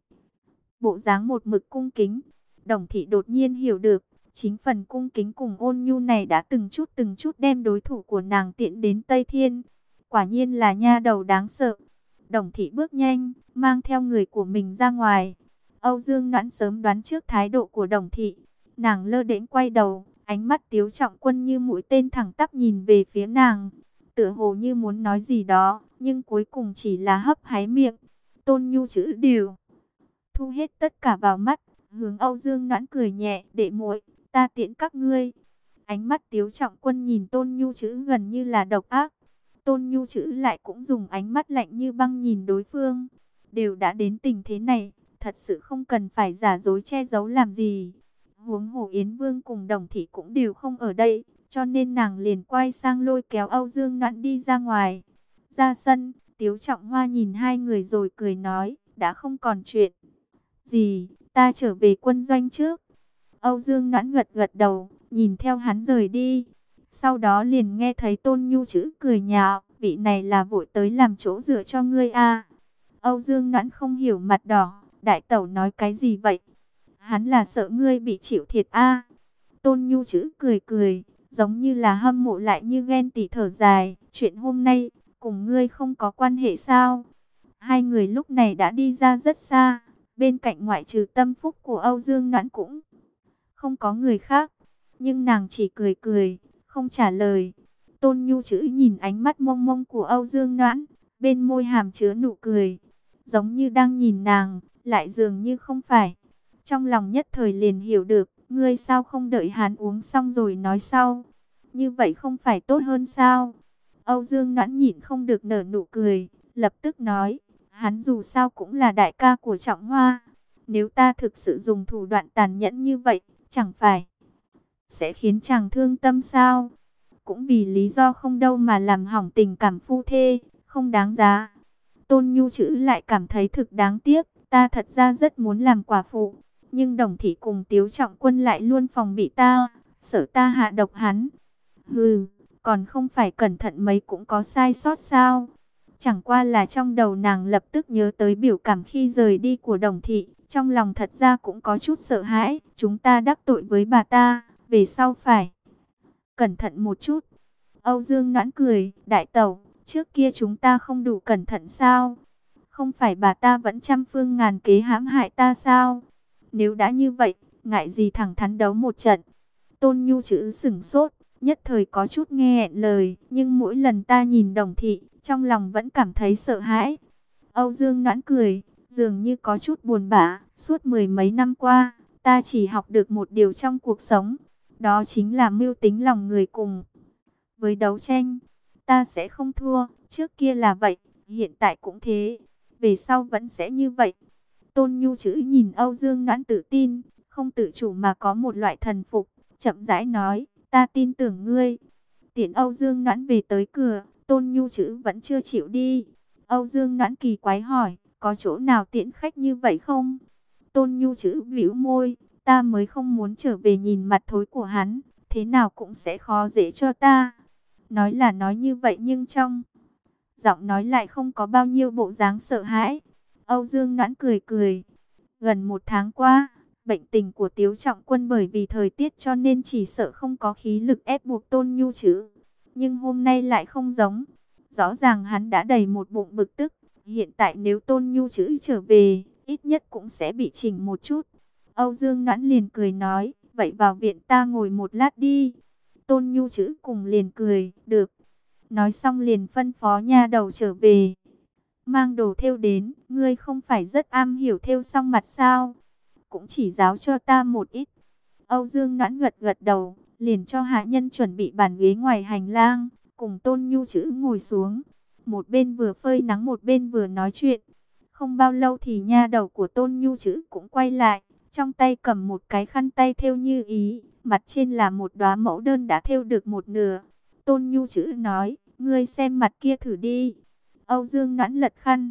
Bộ dáng một mực cung kính, Đồng Thị đột nhiên hiểu được, chính phần cung kính cùng ôn nhu này đã từng chút từng chút đem đối thủ của nàng tiện đến Tây Thiên. Quả nhiên là nha đầu đáng sợ. Đồng Thị bước nhanh, mang theo người của mình ra ngoài. Âu Dương Noãn sớm đoán trước thái độ của Đồng Thị. Nàng lơ đễnh quay đầu, ánh mắt Tiếu Trọng Quân như mũi tên thẳng tắp nhìn về phía nàng. Tựa hồ như muốn nói gì đó, nhưng cuối cùng chỉ là hấp háy miệng. Tôn Nhu chữ điều thu hết tất cả vào mắt, hướng Âu Dương Noãn cười nhẹ, đệ muội, ta tiễn các ngươi. Ánh mắt Tiếu Trọng Quân nhìn Tôn Nhu chữ gần như là độc ác. Tôn Nhu chữ lại cũng dùng ánh mắt lạnh như băng nhìn đối phương. Đều đã đến tình thế này, thật sự không cần phải giả dối che giấu làm gì. Huống hồ Yến Vương cùng Đồng Thị cũng đều không ở đây, cho nên nàng liền quay sang lôi kéo Âu Dương Noãn đi ra ngoài. Ra sân, Tiếu Trọng Hoa nhìn hai người rồi cười nói, đã không còn chuyện gì, ta trở về quân doanh trước. Âu Dương Noãn gật gật đầu, nhìn theo hắn rời đi. Sau đó liền nghe thấy Tôn Nhu chữ cười nhạo, vị này là vội tới làm chỗ dựa cho ngươi a. Âu Dương Noãn không hiểu, mặt đỏ, đại tẩu nói cái gì vậy? Hắn là sợ ngươi bị chịu thiệt a. Tôn Nhu chữ cười cười, giống như là hâm mộ lại như ghen tị, thở dài, chuyện hôm nay cùng ngươi không có quan hệ sao? Hai người lúc này đã đi ra rất xa, bên cạnh ngoại trừ Tâm Phúc của Âu Dương Noãn cũng không có người khác, nhưng nàng chỉ cười cười, không trả lời. Tôn Nhu chữ nhìn ánh mắt mông mông của Âu Dương Noãn, bên môi hàm chứa nụ cười, giống như đang nhìn nàng, lại dường như không phải. Trong lòng nhất thời liền hiểu được, ngươi sao không đợi hắn uống xong rồi nói sau? Như vậy không phải tốt hơn sao? Âu Dương Noãn nhịn không được nở nụ cười, lập tức nói, hắn dù sao cũng là đại ca của Trọng Hoa. Nếu ta thực sự dùng thủ đoạn tàn nhẫn như vậy, chẳng phải sẽ khiến chàng thương tâm sao? Cũng vì lý do không đâu mà làm hỏng tình cảm phu thê, không đáng giá. Tôn Nhu chữ lại cảm thấy thực đáng tiếc, ta thật ra rất muốn làm quả phụ, nhưng Đồng Thị cùng Tiếu Trọng Quân lại luôn phòng bị ta, sợ ta hạ độc hắn. Hừ, còn không phải cẩn thận mấy cũng có sai sót sao? Chẳng qua là trong đầu nàng lập tức nhớ tới biểu cảm khi rời đi của Đồng Thị, trong lòng thật ra cũng có chút sợ hãi, chúng ta đắc tội với bà ta, về sau phải cẩn thận một chút. Âu Dương Noãn cười, đại tẩu, trước kia chúng ta không đủ cẩn thận sao? Không phải bà ta vẫn trăm phương ngàn kế hãm hại ta sao? Nếu đã như vậy, ngại gì thẳng thắn đấu một trận. Tôn Nhu chữ sửng sốt, nhất thời có chút nghe nghẹn lời, nhưng mỗi lần ta nhìn Đồng Thị, trong lòng vẫn cảm thấy sợ hãi. Âu Dương Noãn cười, dường như có chút buồn bã, suốt mười mấy năm qua, ta chỉ học được một điều trong cuộc sống, đó chính là mưu tính lòng người cùng với đấu tranh. Ta sẽ không thua, trước kia là vậy, hiện tại cũng thế, về sau vẫn sẽ như vậy. Tôn Nhu chữ nhìn Âu Dương Noãn tự tin, không tự chủ mà có một loại thần phục, chậm rãi nói, ta tin tưởng ngươi. Tiễn Âu Dương Noãn về tới cửa, Tôn Nhu chữ vẫn chưa chịu đi. Âu Dương Noãn kỳ quái hỏi, có chỗ nào tiễn khách như vậy không? Tôn Nhu chữ bĩu môi, ta mới không muốn trở về nhìn mặt thối của hắn, thế nào cũng sẽ khó dễ cho ta. Nói là nói như vậy nhưng trong giọng nói lại không có bao nhiêu bộ dáng sợ hãi. Âu Dương Noãn cười cười. Gần một tháng qua, bệnh tình của Tiếu Trọng Quân bởi vì thời tiết cho nên chỉ sợ không có khí lực ép buộc Tôn Nhu chữ. Nhưng hôm nay lại không giống. Rõ ràng hắn đã đầy một bụng bực tức. Hiện tại nếu Tôn Nhu chữ trở về, ít nhất cũng sẽ bị chỉnh một chút. Âu Dương Noãn liền cười nói, vậy vào viện ta ngồi một lát đi. Tôn Nhu chữ cùng liền cười, được. Nói xong liền phân phó nha đầu trở về. Mang đồ thêu đến, ngươi không phải rất am hiểu thêu song mặt sao? Cũng chỉ giáo cho ta một ít. Âu Dương Noãn gật gật đầu, liền cho hạ nhân chuẩn bị bàn ghế ngoài hành lang, cùng Tôn Nhu chữ ngồi xuống. Một bên vừa phơi nắng một bên vừa nói chuyện. Không bao lâu thì nha đầu của Tôn Nhu chữ cũng quay lại, trong tay cầm một cái khăn tay thêu như ý, mặt trên là một đóa mẫu đơn đã thêu được một nửa. Tôn Nhu Chữ nói, ngươi xem mặt kia thử đi. Âu Dương Noãn lật khăn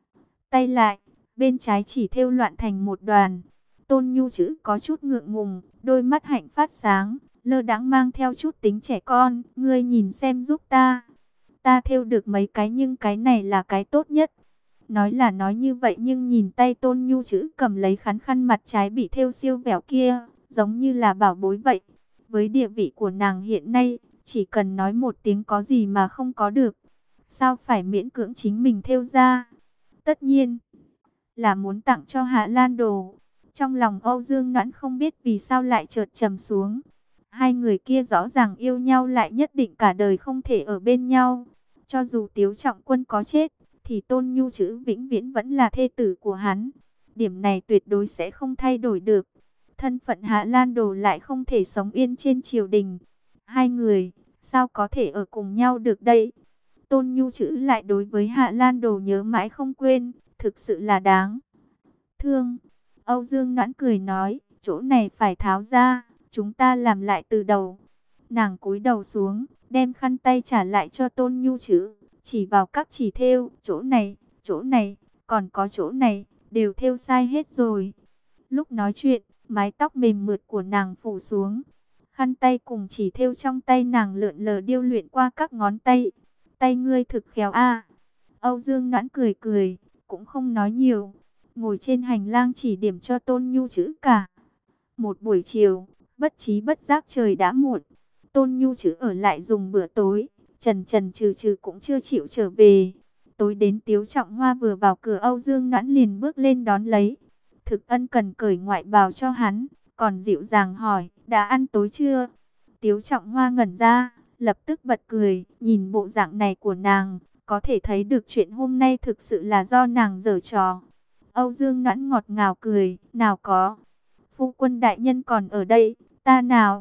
tay lại, bên trái chỉ thêu loạn thành một đoàn. Tôn Nhu Chữ có chút ngượng ngùng, đôi mắt hạnh phát sáng, lơ đãng mang theo chút tính trẻ con. Ngươi nhìn xem giúp ta. Ta thêu được mấy cái nhưng cái này là cái tốt nhất. Nói là nói như vậy nhưng nhìn tay Tôn Nhu Chữ cầm lấy khăn khăn mặt trái bị thêu siêu vẹo kia, giống như là bảo bối vậy. Với địa vị của nàng hiện nay, chỉ cần nói một tiếng có gì mà không có được. Sao phải miễn cưỡng chính mình thêu ra? Tất nhiên là muốn tặng cho Hạ Lan Đồ. Trong lòng Âu Dương Noãn không biết vì sao lại chợt trầm xuống. Hai người kia rõ ràng yêu nhau lại nhất định cả đời không thể ở bên nhau. Cho dù Tiếu Trọng Quân có chết, thì Tôn Nhu Chữ vĩnh viễn vẫn là thê tử của hắn. Điểm này tuyệt đối sẽ không thay đổi được. Thân phận Hạ Lan Đồ lại không thể sống yên trên triều đình. Hai người, sao có thể ở cùng nhau được đây? Tôn Nhu Chữ lại đối với Hạ Lan Đồ nhớ mãi không quên, thực sự là đáng thương. Âu Dương Noãn cười nói, chỗ này phải tháo ra, chúng ta làm lại từ đầu. Nàng cúi đầu xuống, đem khăn tay trả lại cho Tôn Nhu Chữ, chỉ vào các chỉ thêu, chỗ này, chỗ này, còn có chỗ này, đều thêu sai hết rồi. Lúc nói chuyện, mái tóc mềm mượt của nàng phủ xuống, khăn tay cùng chỉ thêu trong tay nàng lượn lờ điêu luyện qua các ngón tay. Tay ngươi thực khéo a. Âu Dương Noãn cười cười, cũng không nói nhiều, ngồi trên hành lang chỉ điểm cho Tôn Nhu Chữ cả. Một buổi chiều, bất trí bất giác trời đã muộn. Tôn Nhu Chữ ở lại dùng bữa tối, Trần Trần trừ trừ cũng chưa chịu trở về. Tối đến Tiếu Trọng Hoa vừa vào cửa, Âu Dương Noãn liền bước lên đón lấy. Thực ân cần cởi ngoại bào cho hắn, còn dịu dàng hỏi, đã ăn tối chưa? Tiếu Trọng Hoa ngẩn ra, lập tức bật cười, nhìn bộ dạng này của nàng, có thể thấy được chuyện hôm nay thực sự là do nàng giở trò. Âu Dương Noãn ngọt ngào cười, nào có, phu quân đại nhân còn ở đây, ta nào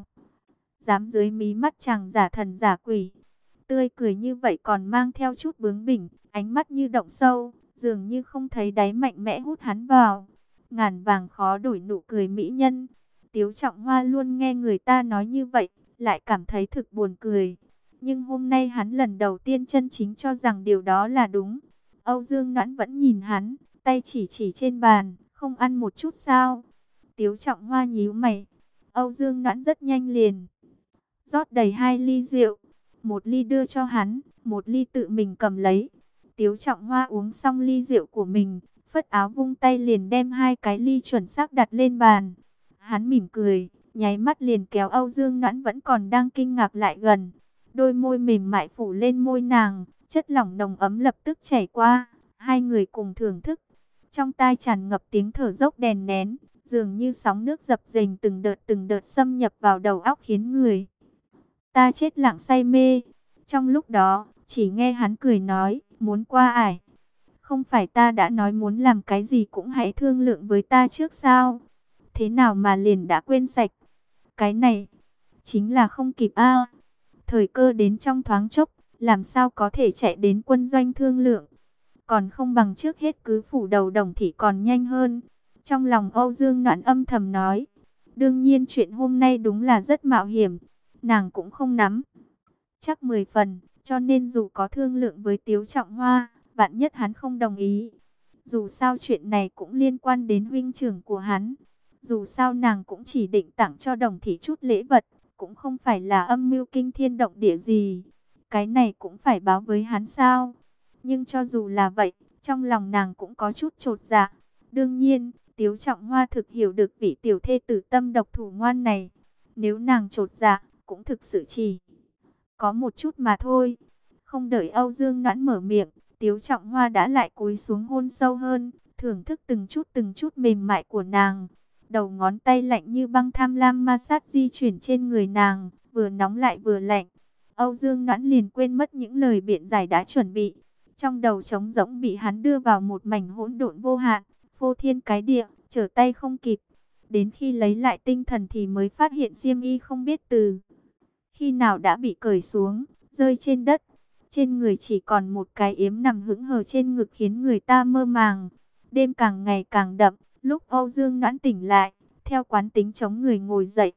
dám dưới mí mắt chàng giả thần giả quỷ. Tươi cười như vậy còn mang theo chút bướng bỉnh, ánh mắt như động sâu, dường như không thấy đáy mạnh mẽ hút hắn vào. Ngàn vàng khó đổi nụ cười mỹ nhân. Tiếu Trọng Hoa luôn nghe người ta nói như vậy, lại cảm thấy thực buồn cười. Nhưng hôm nay hắn lần đầu tiên chân chính cho rằng điều đó là đúng. Âu Dương Noãn vẫn nhìn hắn, tay chỉ chỉ trên bàn, không ăn một chút sao? Tiếu Trọng Hoa nhíu mày. Âu Dương Noãn rất nhanh liền rót đầy hai ly rượu, một ly đưa cho hắn, một ly tự mình cầm lấy. Tiếu Trọng Hoa uống xong ly rượu của mình, phất áo vung tay liền đem hai cái ly chuẩn xác đặt lên bàn. Hắn mỉm cười, nháy mắt liền kéo Âu Dương Noãn vẫn còn đang kinh ngạc lại gần. Đôi môi mềm mại phủ lên môi nàng, chất lỏng nồng ấm lập tức chảy qua. Hai người cùng thưởng thức. Trong tai tràn ngập tiếng thở dốc đèn nén, dường như sóng nước dập dềnh từng đợt từng đợt xâm nhập vào đầu óc khiến người ta chết lặng say mê. Trong lúc đó, chỉ nghe hắn cười nói, muốn qua ải. Không phải ta đã nói muốn làm cái gì cũng hãy thương lượng với ta trước sao? Thế nào mà liền đã quên sạch? Cái này, chính là không kịp a. Thời cơ đến trong thoáng chốc, làm sao có thể chạy đến quân doanh thương lượng? Còn không bằng trước hết cứ phủ đầu Đồng thị còn nhanh hơn. Trong lòng Âu Dương Noãn âm thầm nói. Đương nhiên chuyện hôm nay đúng là rất mạo hiểm. Nàng cũng không nắm chắc mười phần, cho nên dù có thương lượng với Tiếu Trọng Hoa, vạn nhất hắn không đồng ý. Dù sao chuyện này cũng liên quan đến huynh trưởng của hắn. Dù sao nàng cũng chỉ định tặng cho Đồng thị chút lễ vật, cũng không phải là âm mưu kinh thiên động địa gì. Cái này cũng phải báo với hắn sao? Nhưng cho dù là vậy, trong lòng nàng cũng có chút chột dạ. Đương nhiên, Tiếu Trọng Hoa thực hiểu được vị tiểu thê tử tâm độc thủ ngoan này. Nếu nàng chột dạ, cũng thực sự chỉ có một chút mà thôi. Không đợi Âu Dương Noãn mở miệng, Tiếu Trọng Hoa đã lại cúi xuống hôn sâu hơn, thưởng thức từng chút từng chút mềm mại của nàng. Đầu ngón tay lạnh như băng tham lam ma sát di chuyển trên người nàng, vừa nóng lại vừa lạnh. Âu Dương Noãn liền quên mất những lời biện giải đã chuẩn bị. Trong đầu trống rỗng bị hắn đưa vào một mảnh hỗn độn vô hạn, phô thiên cái địa, trở tay không kịp. Đến khi lấy lại tinh thần thì mới phát hiện xiêm y không biết từ khi nào đã bị cởi xuống, rơi trên đất. Trên người chỉ còn một cái yếm nằm hững hờ trên ngực khiến người ta mơ màng. Đêm càng ngày càng đậm, lúc Âu Dương Noãn tỉnh lại, theo quán tính chống người ngồi dậy.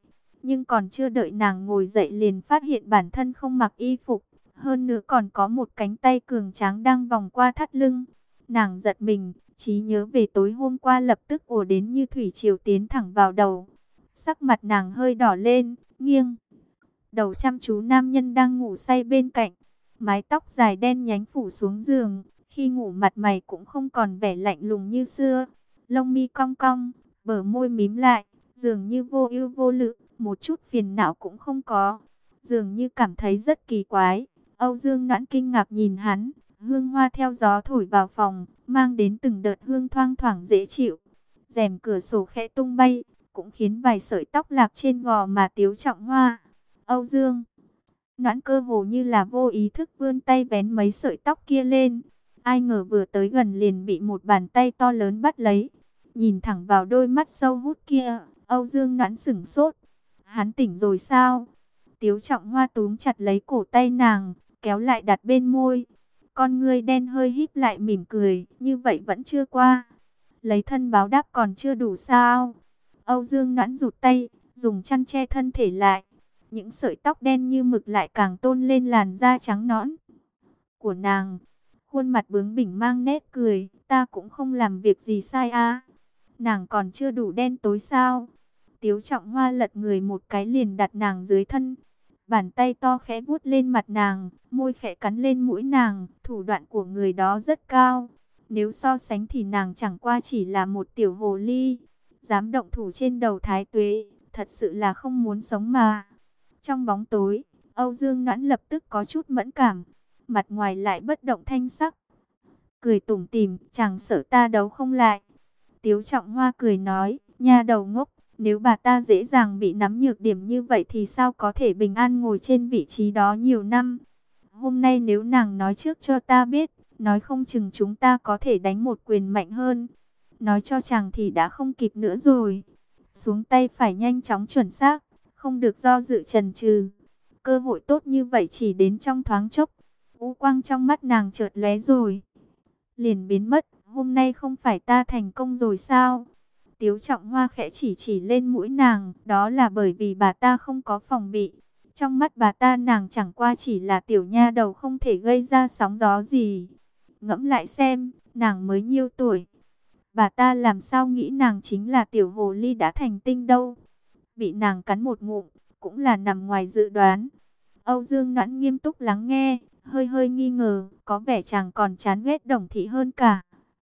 Nhưng còn chưa đợi nàng ngồi dậy liền phát hiện bản thân không mặc y phục. Hơn nữa còn có một cánh tay cường tráng đang vòng qua thắt lưng. Nàng giật mình, trí nhớ về tối hôm qua lập tức ùa đến như thủy triều tiến thẳng vào đầu. Sắc mặt nàng hơi đỏ lên, nghiêng đầu chăm chú nam nhân đang ngủ say bên cạnh. Mái tóc dài đen nhánh phủ xuống giường, khi ngủ mặt mày cũng không còn vẻ lạnh lùng như xưa. Lông mi cong cong, bờ môi mím lại, dường như vô ưu vô lự, một chút phiền não cũng không có. Dường như cảm thấy rất kỳ quái. Âu Dương Noãn kinh ngạc nhìn hắn, hương hoa theo gió thổi vào phòng, mang đến từng đợt hương thoang thoảng dễ chịu. Rèm cửa sổ khẽ tung bay, cũng khiến vài sợi tóc lạc trên gò mà Tiếu Trọng Hoa. Âu Dương Noãn cơ hồ như là vô ý thức vươn tay vén mấy sợi tóc kia lên. Ai ngờ vừa tới gần liền bị một bàn tay to lớn bắt lấy. Nhìn thẳng vào đôi mắt sâu hút kia, Âu Dương Noãn sửng sốt. Hắn tỉnh rồi sao? Tiếu Trọng Hoa túm chặt lấy cổ tay nàng, kéo lại đặt bên môi. Con ngươi đen hơi híp lại mỉm cười, như vậy vẫn chưa qua. Lấy thân báo đáp còn chưa đủ sao? Âu Dương Noãn rụt tay, dùng chăn che thân thể lại. Những sợi tóc đen như mực lại càng tôn lên làn da trắng nõn của nàng. Khuôn mặt bướng bỉnh mang nét cười, ta cũng không làm việc gì sai à. Nàng còn chưa đủ đen tối sao? Tiếu Trọng Hoa lật người một cái liền đặt nàng dưới thân. Bàn tay to khẽ vuốt lên mặt nàng, môi khẽ cắn lên mũi nàng, thủ đoạn của người đó rất cao. Nếu so sánh thì nàng chẳng qua chỉ là một tiểu hồ ly. Dám động thủ trên đầu Thái Tuế, thật sự là không muốn sống mà. Trong bóng tối, Âu Dương Noãn lập tức có chút mẫn cảm, mặt ngoài lại bất động thanh sắc. Cười tủm tỉm, chẳng sợ ta đấu không lại. Tiếu Trọng Hoa cười nói, nha đầu ngốc, nếu bà ta dễ dàng bị nắm nhược điểm như vậy thì sao có thể bình an ngồi trên vị trí đó nhiều năm. Hôm nay nếu nàng nói trước cho ta biết, nói không chừng chúng ta có thể đánh một quyền mạnh hơn. Nói cho chàng thì đã không kịp nữa rồi. Xuống tay phải nhanh chóng chuẩn xác, không được do dự chần chừ. Cơ hội tốt như vậy chỉ đến trong thoáng chốc. U quang trong mắt nàng chợt lóe rồi liền biến mất. Hôm nay không phải ta thành công rồi sao? Tiếu Trọng Hoa khẽ chỉ chỉ lên mũi nàng. Đó là bởi vì bà ta không có phòng bị. Trong mắt bà ta nàng chẳng qua chỉ là tiểu nha đầu không thể gây ra sóng gió gì. Ngẫm lại xem, nàng mới nhiêu tuổi. Bà ta làm sao nghĩ nàng chính là tiểu hồ ly đã thành tinh đâu. Bị nàng cắn một ngụm, cũng là nằm ngoài dự đoán. Âu Dương Noãn nghiêm túc lắng nghe, hơi hơi nghi ngờ, có vẻ chàng còn chán ghét Đồng Thị hơn cả.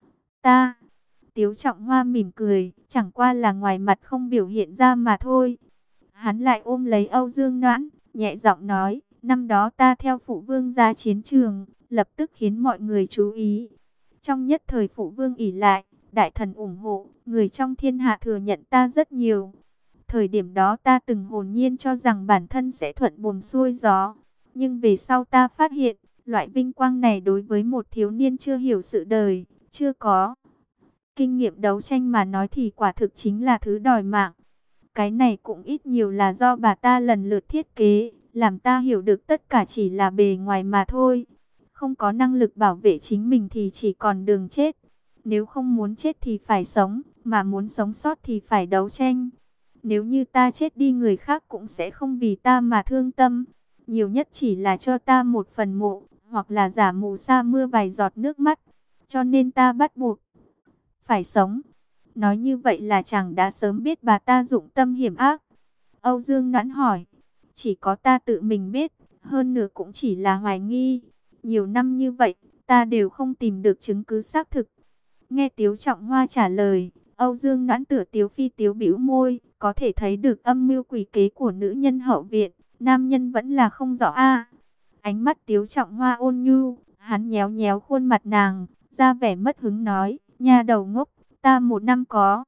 Ta, Tiếu Trọng Hoa mỉm cười, chẳng qua là ngoài mặt không biểu hiện ra mà thôi. Hắn lại ôm lấy Âu Dương Noãn, nhẹ giọng nói, năm đó ta theo phụ vương ra chiến trường, lập tức khiến mọi người chú ý. Trong nhất thời phụ vương ỷ lại, đại thần ủng hộ, người trong thiên hạ thừa nhận ta rất nhiều. Thời điểm đó ta từng hồn nhiên cho rằng bản thân sẽ thuận buồm xuôi gió. Nhưng về sau ta phát hiện, loại vinh quang này đối với một thiếu niên chưa hiểu sự đời, chưa có kinh nghiệm đấu tranh mà nói thì quả thực chính là thứ đòi mạng. Cái này cũng ít nhiều là do bà ta lần lượt thiết kế, làm ta hiểu được tất cả chỉ là bề ngoài mà thôi. Không có năng lực bảo vệ chính mình thì chỉ còn đường chết. Nếu không muốn chết thì phải sống, mà muốn sống sót thì phải đấu tranh. Nếu như ta chết đi người khác cũng sẽ không vì ta mà thương tâm. Nhiều nhất chỉ là cho ta một phần mộ, hoặc là giả mù sa mưa vài giọt nước mắt. Cho nên ta bắt buộc phải sống. Nói như vậy là chàng đã sớm biết bà ta dụng tâm hiểm ác. Âu Dương Noãn hỏi. Chỉ có ta tự mình biết, hơn nữa cũng chỉ là hoài nghi. Nhiều năm như vậy, ta đều không tìm được chứng cứ xác thực. Nghe Tiếu Trọng Hoa trả lời, Âu Dương Noãn tựa tiếu phi tiếu bĩu môi, có thể thấy được âm mưu quỷ kế của nữ nhân hậu viện, nam nhân vẫn là không rõ a. Ánh mắt Tiếu Trọng Hoa ôn nhu, hắn nhéo nhéo khuôn mặt nàng, ra vẻ mất hứng nói, nha đầu ngốc, ta một năm có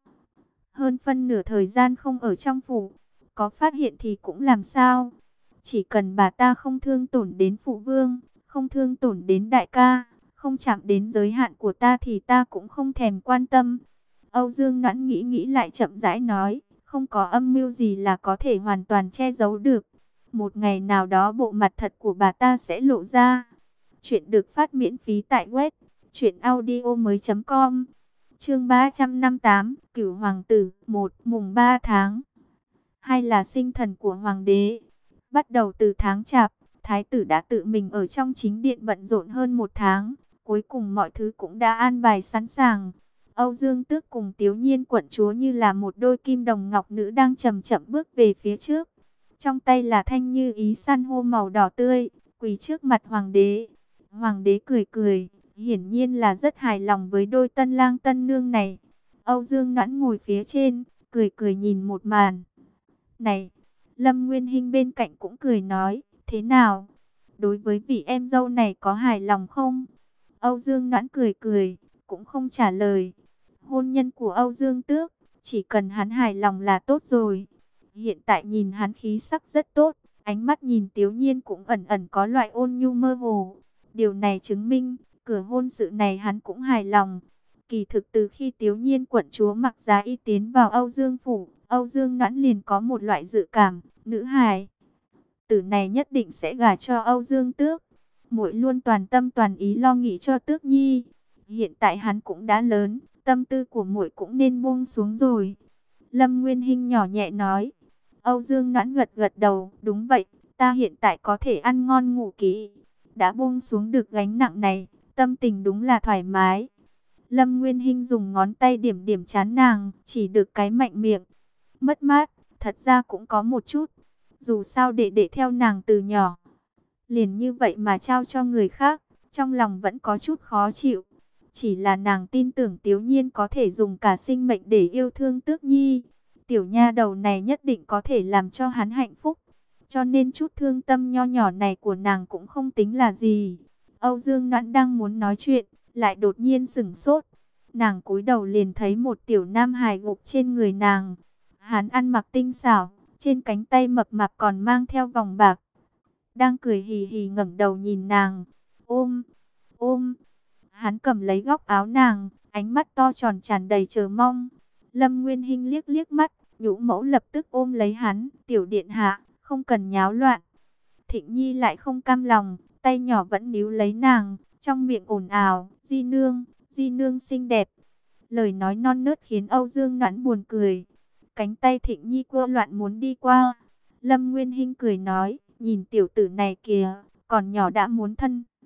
hơn phân nửa thời gian không ở trong phủ, có phát hiện thì cũng làm sao? Chỉ cần bà ta không thương tổn đến phụ vương, không thương tổn đến đại ca, không chạm đến giới hạn của ta thì ta cũng không thèm quan tâm. Âu Dương Noãn nghĩ nghĩ lại chậm rãi nói, không có âm mưu gì là có thể hoàn toàn che giấu được. Một ngày nào đó bộ mặt thật của bà ta sẽ lộ ra. Chuyện được phát miễn phí tại web truyện audio mới chấm com. Chương ba trăm năm mươi tám, Cửu Hoàng tử, một, mùng ba tháng hay là sinh thần của hoàng đế. Bắt đầu từ tháng Chạp, thái tử đã tự mình ở trong chính điện bận rộn hơn một tháng. Cuối cùng mọi thứ cũng đã an bài sẵn sàng. Âu Dương Tước cùng Tiếu Nhiên quận chúa như là một đôi kim đồng ngọc nữ đang chậm chậm bước về phía trước. Trong tay là thanh như ý san hô màu đỏ tươi, quỳ trước mặt hoàng đế. Hoàng đế cười cười, hiển nhiên là rất hài lòng với đôi tân lang tân nương này. Âu Dương Noãn ngồi phía trên, cười cười nhìn một màn này. Lâm Nguyên Hinh bên cạnh cũng cười nói, thế nào? Đối với vị em dâu này có hài lòng không? Âu Dương Noãn cười cười, cũng không trả lời. Hôn nhân của Âu Dương Tước, chỉ cần hắn hài lòng là tốt rồi. Hiện tại nhìn hắn khí sắc rất tốt, ánh mắt nhìn Tiếu Nhiên cũng ẩn ẩn có loại ôn nhu mơ hồ. Điều này chứng minh, cửa hôn sự này hắn cũng hài lòng. Kỳ thực từ khi Tiếu Nhiên quận chúa mặc giá y tiến vào Âu Dương Phủ, Âu Dương Noãn liền có một loại dự cảm, nữ hài tử này nhất định sẽ gả cho Âu Dương Tước. Muội luôn toàn tâm toàn ý lo nghĩ cho Tước Nhi. Hiện tại hắn cũng đã lớn, tâm tư của muội cũng nên buông xuống rồi. Lâm Nguyên Hinh nhỏ nhẹ nói. Âu Dương Noãn gật gật đầu, đúng vậy, ta hiện tại có thể ăn ngon ngủ kỹ, đã buông xuống được gánh nặng này, tâm tình đúng là thoải mái. Lâm Nguyên Hinh dùng ngón tay điểm điểm trán nàng, chỉ được cái mạnh miệng. Mất mát, thật ra cũng có một chút. Dù sao đệ đệ theo nàng từ nhỏ, liền như vậy mà trao cho người khác, trong lòng vẫn có chút khó chịu. Chỉ là nàng tin tưởng Tiếu Nhiên có thể dùng cả sinh mệnh để yêu thương Tước Nhi. Tiểu nha đầu này nhất định có thể làm cho hắn hạnh phúc. Cho nên chút thương tâm nho nhỏ này của nàng cũng không tính là gì. Âu Dương Noãn đang muốn nói chuyện, lại đột nhiên sửng sốt. Nàng cúi đầu liền thấy một tiểu nam hài gục trên người nàng. Hắn ăn mặc tinh xảo, trên cánh tay mập mạp còn mang theo vòng bạc. Đang cười hì hì ngẩng đầu nhìn nàng. Ôm, ôm. Hắn cầm lấy góc áo nàng, ánh mắt to tròn tràn đầy chờ mong. Lâm Nguyên Hinh liếc liếc mắt, nhũ mẫu lập tức ôm lấy hắn. Tiểu điện hạ, không cần nháo loạn. Thịnh Nhi lại không cam lòng, tay nhỏ vẫn níu lấy nàng, trong miệng ồn ào, di nương, di nương xinh đẹp. Lời nói non nớt khiến Âu Dương Noãn buồn cười. Cánh tay Thịnh Nhi quơ loạn muốn đi qua. Lâm Nguyên Hinh cười nói, nhìn tiểu tử này kìa, còn nhỏ đã muốn thân.